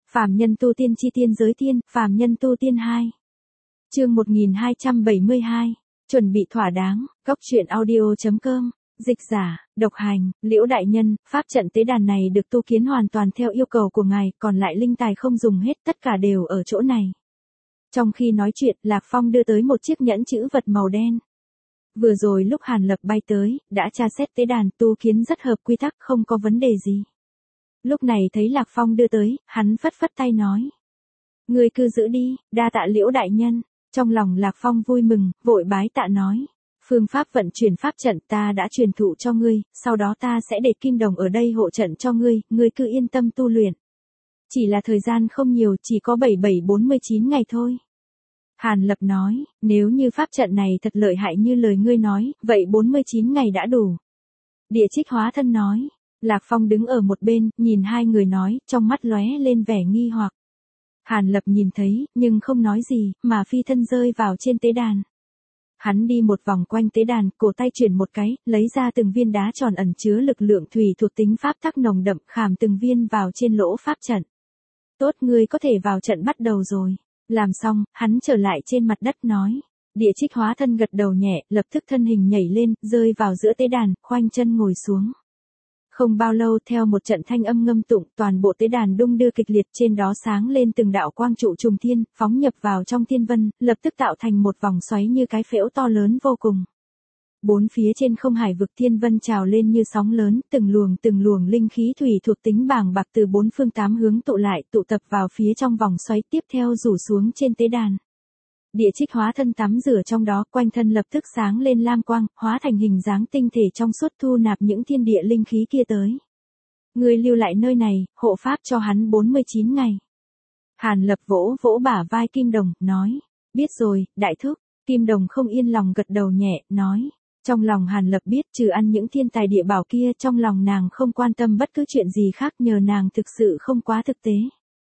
Phàm nhân tu tiên chi tiên giới tiên, phàm nhân tu tiên 2. Chương 1272. Chuẩn bị thỏa đáng, góc truyện audio.com. Dịch giả, độc hành, Liễu đại nhân, pháp trận tế đàn này được tu kiến hoàn toàn theo yêu cầu của ngài, còn lại linh tài không dùng hết, tất cả đều ở chỗ này. Trong khi nói chuyện, Lạc Phong đưa tới một chiếc nhẫn chữ vật màu đen. Vừa rồi lúc Hàn Lập bay tới, đã tra xét tế đàn tu kiến rất hợp quy tắc, không có vấn đề gì. Lúc này thấy Lạc Phong đưa tới, hắn phất phất tay nói. Ngươi cứ giữ đi, đa tạ Liễu đại nhân. Trong lòng Lạc Phong vui mừng, vội bái tạ nói. Phương pháp vận chuyển pháp trận ta đã truyền thụ cho ngươi, sau đó ta sẽ để Kim Đồng ở đây hộ trận cho ngươi, ngươi cứ yên tâm tu luyện. Chỉ là thời gian không nhiều, chỉ có 4749 ngày thôi. Hàn Lập nói, nếu như pháp trận này thật lợi hại như lời ngươi nói, vậy 49 ngày đã đủ. Địa Trích hóa thân nói. Lạc Phong đứng ở một bên, nhìn hai người nói, trong mắt lóe lên vẻ nghi hoặc. Hàn Lập nhìn thấy, nhưng không nói gì, mà phi thân rơi vào trên tế đàn. Hắn đi một vòng quanh tế đàn, cổ tay chuyển một cái, lấy ra từng viên đá tròn ẩn chứa lực lượng thủy thuộc tính pháp tắc nồng đậm, khảm từng viên vào trên lỗ pháp trận. Tốt, ngươi có thể vào trận bắt đầu rồi. Làm xong, hắn trở lại trên mặt đất nói. Địa Trích hóa thân gật đầu nhẹ, lập tức thân hình nhảy lên, rơi vào giữa tế đàn, khoanh chân ngồi xuống. Không bao lâu theo một trận thanh âm ngâm tụng, toàn bộ tế đàn đung đưa kịch liệt, trên đó sáng lên từng đạo quang trụ trùng thiên, phóng nhập vào trong thiên vân, lập tức tạo thành một vòng xoáy như cái phễu to lớn vô cùng. Bốn phía trên không hải vực thiên vân trào lên như sóng lớn, từng luồng linh khí thủy thuộc tính bàng bạc từ bốn phương tám hướng tụ lại, tụ tập vào phía trong vòng xoáy, tiếp theo rủ xuống trên tế đàn. Địa Trích hóa thân tắm rửa trong đó, quanh thân lập tức sáng lên lam quang, hóa thành hình dáng tinh thể trong suốt, thu nạp những thiên địa linh khí kia tới. Ngươi lưu lại nơi này, hộ pháp cho hắn 49 ngày. Hàn Lập vỗ vỗ bả vai Kim Đồng, nói. Biết rồi, đại thúc. Kim Đồng không yên lòng gật đầu nhẹ, nói. Trong lòng Hàn Lập biết, trừ ăn những thiên tài địa bảo kia, trong lòng nàng không quan tâm bất cứ chuyện gì khác, nhờ nàng thực sự không quá thực tế.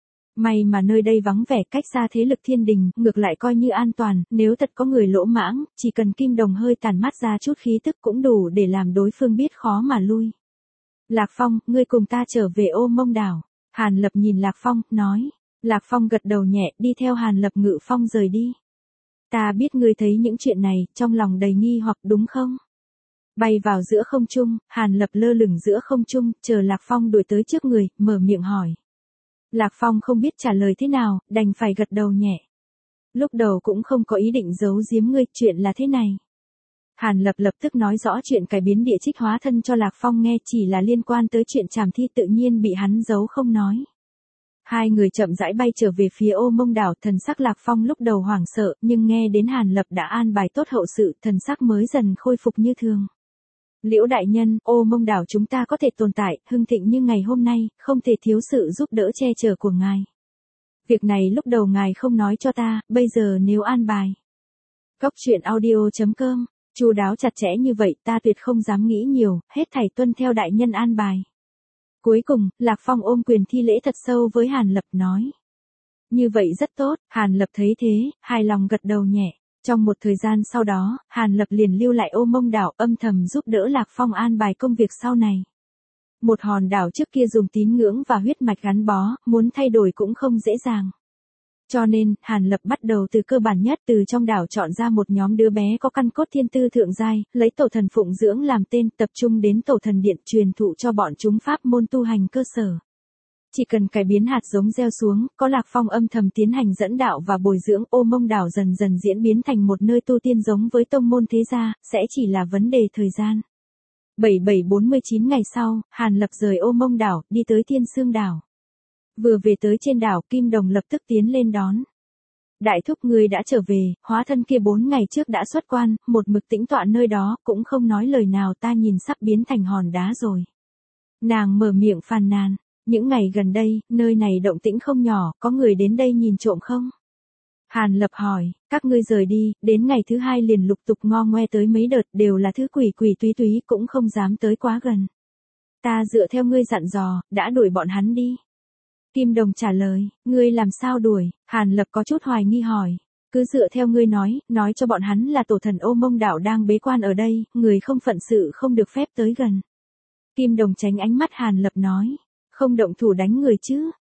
May mà nơi đây vắng vẻ, cách xa thế lực thiên đình, ngược lại coi như an toàn, nếu thật có người lỗ mãng, chỉ cần Kim Đồng hơi tản mắt ra chút khí tức cũng đủ để làm đối phương biết khó mà lui. Lạc Phong, ngươi cùng ta trở về Ô Mông đảo. Hàn Lập nhìn Lạc Phong, nói. Lạc Phong gật đầu nhẹ, đi theo Hàn Lập ngự phong rời đi. Ta biết ngươi thấy những chuyện này, trong lòng đầy nghi hoặc đúng không? Bay vào giữa không trung, Hàn Lập lơ lửng giữa không trung, chờ Lạc Phong đuổi tới trước người, mở miệng hỏi. Lạc Phong không biết trả lời thế nào, đành phải gật đầu nhẹ. Lúc đầu cũng không có ý định giấu giếm ngươi, chuyện là thế này. Hàn Lập lập tức nói rõ chuyện cải biến Địa Trích hóa thân cho Lạc Phong nghe, chỉ là liên quan tới chuyện Trảm Thi tự nhiên bị hắn giấu không nói. Hai người chậm rãi bay trở về phía Ô Mông đảo, thần sắc Lạc Phong lúc đầu hoảng sợ, nhưng nghe đến Hàn Lập đã an bài tốt hậu sự, thần sắc mới dần khôi phục như thường. Liễu đại nhân, Ô Mông đảo chúng ta có thể tồn tại, hưng thịnh như ngày hôm nay, không thể thiếu sự giúp đỡ che chở của ngài. Việc này lúc đầu ngài không nói cho ta, bây giờ nếu an bài. Góc truyện audio.com, chu đáo chặt chẽ như vậy, ta tuyệt không dám nghĩ nhiều, hết thảy tuân theo đại nhân an bài. Cuối cùng, Lạc Phong ôm quyền thi lễ thật sâu với Hàn Lập nói. Như vậy rất tốt, Hàn Lập thấy thế, hài lòng gật đầu nhẹ. Trong một thời gian sau đó, Hàn Lập liền lưu lại Ô Mông đảo, âm thầm giúp đỡ Lạc Phong an bài công việc sau này. Một hòn đảo trước kia dùng tín ngưỡng và huyết mạch gắn bó, muốn thay đổi cũng không dễ dàng. Cho nên, Hàn Lập bắt đầu từ cơ bản nhất, từ trong đảo chọn ra một nhóm đứa bé có căn cốt thiên tư thượng giai, lấy tổ thần phụng dưỡng làm tên, tập trung đến tổ thần điện, truyền thụ cho bọn chúng pháp môn tu hành cơ sở. Chỉ cần cải biến hạt giống gieo xuống, có Lạc Phong âm thầm tiến hành dẫn đạo và bồi dưỡng, Ô Mông đảo dần dần diễn biến thành một nơi tu tiên giống với tông môn thế gia, sẽ chỉ là vấn đề thời gian. 7749 ngày sau, Hàn Lập rời Ô Mông đảo, đi tới Thiên Sương đảo. Vừa về tới trên đảo, Kim Đồng lập tức tiến lên đón. Đại thúc ngươi đã trở về, hóa thân kia 4 ngày trước đã xuất quan, một mực tĩnh tọa nơi đó, cũng không nói lời nào, ta nhìn sắp biến thành hòn đá rồi. Nàng mở miệng phàn nàn. Những ngày gần đây, nơi này động tĩnh không nhỏ, có người đến đây nhìn trộm không? Hàn Lập hỏi, các ngươi rời đi, đến ngày thứ 2 liền lục tục ngo ngoe tới mấy đợt, đều là thứ quỷ quỷ túy túy, cũng không dám tới quá gần. Ta dựa theo ngươi dặn dò, đã đuổi bọn hắn đi. Kim Đồng trả lời, ngươi làm sao đuổi? Hàn Lập có chút hoài nghi hỏi. Cứ dựa theo ngươi nói cho bọn hắn là tổ thần Ô Mông đảo đang bế quan ở đây, người không phận sự không được phép tới gần. Kim Đồng tránh ánh mắt Hàn Lập nói. Không động thủ đánh người chứ?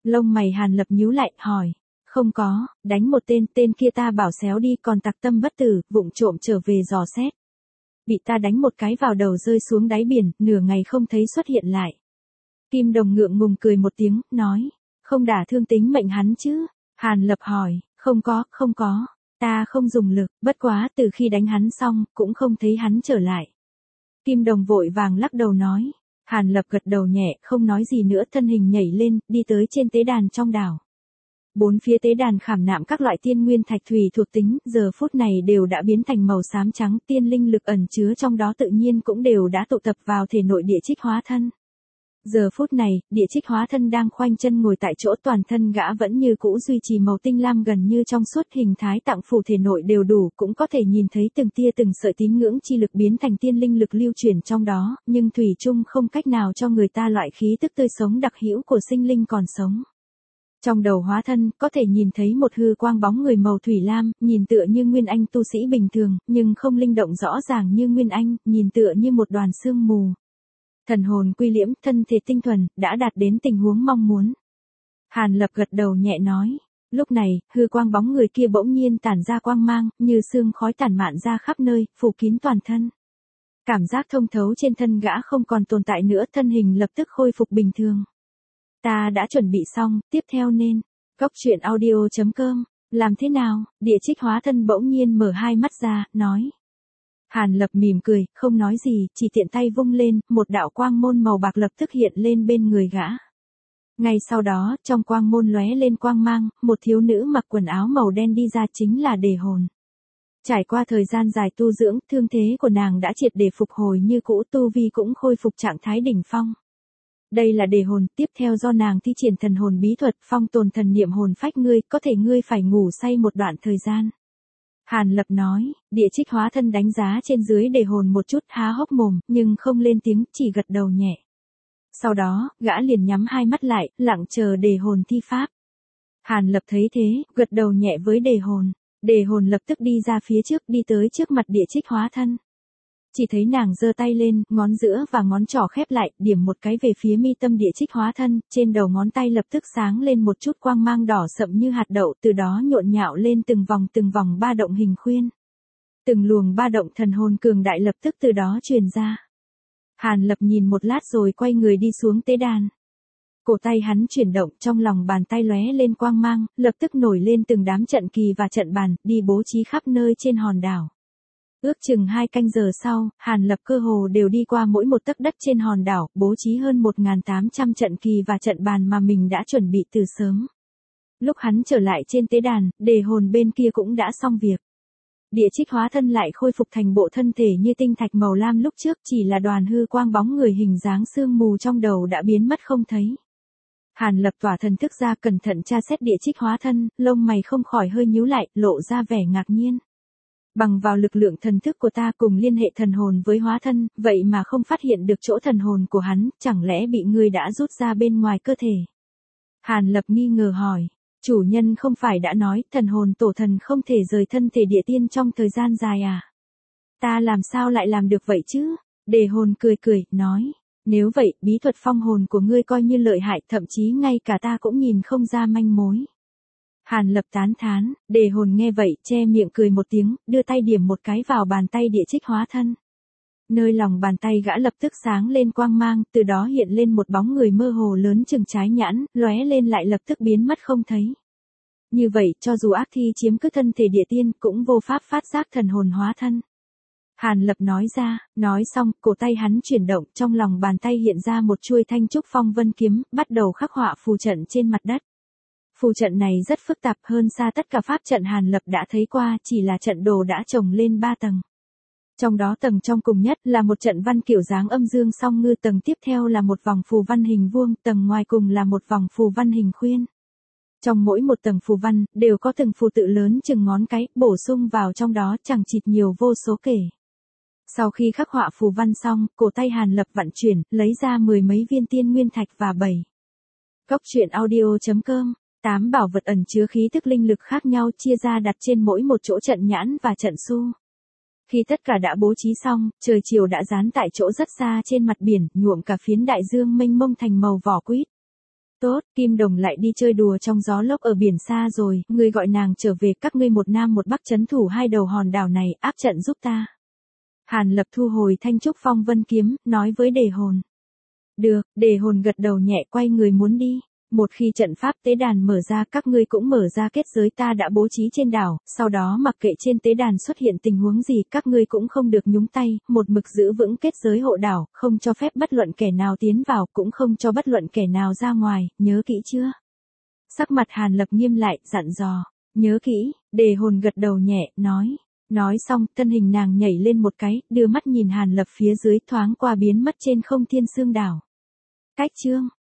Lông mày Hàn Lập nhíu lại, hỏi. Không có, đánh một tên kia ta bảo xéo đi còn tặc tâm bất tử, vụng trộm trở về dò xét. Bị ta đánh một cái vào đầu rơi xuống đáy biển, nửa ngày không thấy xuất hiện lại. Kim Đồng ngượng ngùng cười một tiếng, nói. Không đả thương tính mệnh hắn chứ? Hàn Lập hỏi. Không có, ta không dùng lực, bất quá từ khi đánh hắn xong, cũng không thấy hắn trở lại. Kim Đồng vội vàng lắc đầu nói. Hàn Lập gật đầu nhẹ, không nói gì nữa, thân hình nhảy lên, đi tới trên tế đàn trong đảo. Bốn phía tế đàn khảm nạm các loại tiên nguyên thạch thủy thuộc tính, giờ phút này đều đã biến thành màu xám trắng, tiên linh lực ẩn chứa trong đó tự nhiên cũng đều đã tụ tập vào thể nội Địa Trích hóa thân. Giờ phút này, Địa Trích hóa thân đang khoanh chân ngồi tại chỗ, toàn thân gã vẫn như cũ duy trì màu tinh lam gần như trong suốt, hình thái tạng phủ thể nội đều đủ, cũng có thể nhìn thấy từng tia từng sợi tín ngưỡng chi lực biến thành tiên linh lực lưu chuyển trong đó, nhưng thủy chung không cách nào cho người ta loại khí tức tươi sống đặc hữu của sinh linh còn sống. Trong đầu hóa thân, có thể nhìn thấy một hư quang bóng người màu thủy lam, nhìn tựa như nguyên anh tu sĩ bình thường, nhưng không linh động rõ ràng như nguyên anh, nhìn tựa như một đoàn sương mù. Thần hồn quy liễm, thân thể tinh thuần, đã đạt đến tình huống mong muốn. Hàn Lập gật đầu nhẹ nói. Lúc này, hư quang bóng người kia bỗng nhiên tản ra quang mang, như sương khói tản mạn ra khắp nơi, phủ kín toàn thân. Cảm giác thông thấu trên thân gã không còn tồn tại nữa, thân hình lập tức khôi phục bình thường. Ta đã chuẩn bị xong, tiếp theo nên. Cóc truyện audio.com, làm thế nào? Địa Trích hóa thân bỗng nhiên mở hai mắt ra, nói. Hàn Lập mỉm cười, không nói gì, chỉ tiện tay vung lên, một đạo quang môn màu bạc lập tức hiện lên bên người gã. Ngay sau đó, trong quang môn lóe lên quang mang, một thiếu nữ mặc quần áo màu đen đi ra, chính là Đề Hồn. Trải qua thời gian dài tu dưỡng, thương thế của nàng đã triệt để phục hồi như cũ, tu vi cũng khôi phục trạng thái đỉnh phong. Đây là Đề Hồn, tiếp theo do nàng thi triển thần hồn bí thuật, phong tồn thần niệm hồn phách ngươi, có thể ngươi phải ngủ say một đoạn thời gian. Hàn Lập nói. Địa Trích hóa thân đánh giá trên dưới Đề Hồn một chút, há hốc mồm, nhưng không lên tiếng, chỉ gật đầu nhẹ. Sau đó, gã liền nhắm hai mắt lại, lặng chờ Đề Hồn thi pháp. Hàn Lập thấy thế, gật đầu nhẹ với Đề Hồn. Đề Hồn lập tức đi ra phía trước, đi tới trước mặt Địa Trích hóa thân. Chỉ thấy nàng giơ tay lên, ngón giữa và ngón trỏ khép lại, điểm một cái về phía mi tâm Địa Trích hóa thân, trên đầu ngón tay lập tức sáng lên một chút quang mang đỏ sậm như hạt đậu, từ đó nhộn nhạo lên từng vòng ba động hình khuyên. Từng luồng ba động thần hồn cường đại lập tức từ đó truyền ra. Hàn Lập nhìn một lát rồi quay người đi xuống tế đàn. Cổ tay hắn chuyển động, trong lòng bàn tay lóe lên quang mang, lập tức nổi lên từng đám trận kỳ và trận bàn, đi bố trí khắp nơi trên hòn đảo. Ước chừng 2 canh giờ sau, Hàn Lập cơ hồ đều đi qua mỗi một tấc đất trên hòn đảo, bố trí hơn 1.800 trận kỳ và trận bàn mà mình đã chuẩn bị từ sớm. Lúc hắn trở lại trên tế đàn, Đề Hồn bên kia cũng đã xong việc. Địa Trích hóa thân lại khôi phục thành bộ thân thể như tinh thạch màu lam lúc trước, chỉ là đoàn hư quang bóng người hình dáng sương mù trong đầu đã biến mất không thấy. Hàn Lập tỏa thần thức ra, cẩn thận tra xét Địa Trích hóa thân, lông mày không khỏi hơi nhíu lại, lộ ra vẻ ngạc nhiên. Bằng vào lực lượng thần thức của ta cùng liên hệ thần hồn với hóa thân, vậy mà không phát hiện được chỗ thần hồn của hắn, chẳng lẽ bị ngươi đã rút ra bên ngoài cơ thể? Hàn Lập nghi ngờ hỏi. Chủ nhân không phải đã nói, thần hồn tổ thần không thể rời thân thể địa tiên trong thời gian dài à? Ta làm sao lại làm được vậy chứ? Đề Hồn cười, nói. Nếu vậy, bí thuật phong hồn của ngươi coi như lợi hại, thậm chí ngay cả ta cũng nhìn không ra manh mối. Hàn Lập tán thán. Đề Hồn nghe vậy, che miệng cười một tiếng, đưa tay điểm một cái vào bàn tay Địa Trích hóa thân. Nơi lòng bàn tay gã lập tức sáng lên quang mang, từ đó hiện lên một bóng người mơ hồ lớn chừng trái nhãn, lóe lên lại lập tức biến mất không thấy. Như vậy, cho dù ác thi chiếm cứ thân thể địa tiên, cũng vô pháp phát giác thần hồn hóa thân. Hàn Lập nói ra, nói xong, cổ tay hắn chuyển động, trong lòng bàn tay hiện ra một chuôi thanh trúc phong vân kiếm, bắt đầu khắc họa phù trận trên mặt đất. Phù trận này rất phức tạp, hơn xa tất cả pháp trận Hàn Lập đã thấy qua, chỉ là trận đồ đã chồng lên 3 tầng. Trong đó tầng trong cùng nhất là một trận văn kiểu dáng âm dương song ngư, tầng tiếp theo là một vòng phù văn hình vuông, tầng ngoài cùng là một vòng phù văn hình khuyên. Trong mỗi một tầng phù văn, đều có từng phù tự lớn chừng ngón cái, bổ sung vào trong đó chẳng chịt nhiều vô số kể. Sau khi khắc họa phù văn xong, cổ tay Hàn Lập vặn chuyển, lấy ra 10 mấy viên tiên nguyên thạch và 7. Cóc truyện audio.com, 8 bảo vật ẩn chứa khí tức linh lực khác nhau chia ra đặt trên mỗi một chỗ trận nhãn và trận su. Khi tất cả đã bố trí xong, trời chiều đã dán tại chỗ rất xa trên mặt biển, nhuộm cả phiến đại dương mênh mông thành màu vỏ quýt. Tốt, Kim Đồng lại đi chơi đùa trong gió lốc ở biển xa rồi, ngươi gọi nàng trở về, các ngươi một nam một bắc trấn thủ hai đầu hòn đảo này, áp trận giúp ta. Hàn Lập thu hồi thanh trúc phong vân kiếm, nói với Đề Hồn. Được, Đề Hồn gật đầu nhẹ, quay người muốn đi. Một khi trận pháp tế đàn mở ra, các ngươi cũng mở ra kết giới ta đã bố trí trên đảo, sau đó mặc kệ trên tế đàn xuất hiện tình huống gì, các ngươi cũng không được nhúng tay, một mực giữ vững kết giới hộ đảo, không cho phép bất luận kẻ nào tiến vào, cũng không cho bất luận kẻ nào ra ngoài, nhớ kỹ chưa? Sắc mặt Hàn Lập nghiêm lại, dặn dò. Nhớ kỹ, Đề Hồn gật đầu nhẹ, nói. Nói xong, thân hình nàng nhảy lên một cái, đưa mắt nhìn Hàn Lập phía dưới, thoáng qua biến mất trên không Thiên Sương đảo. Cách chương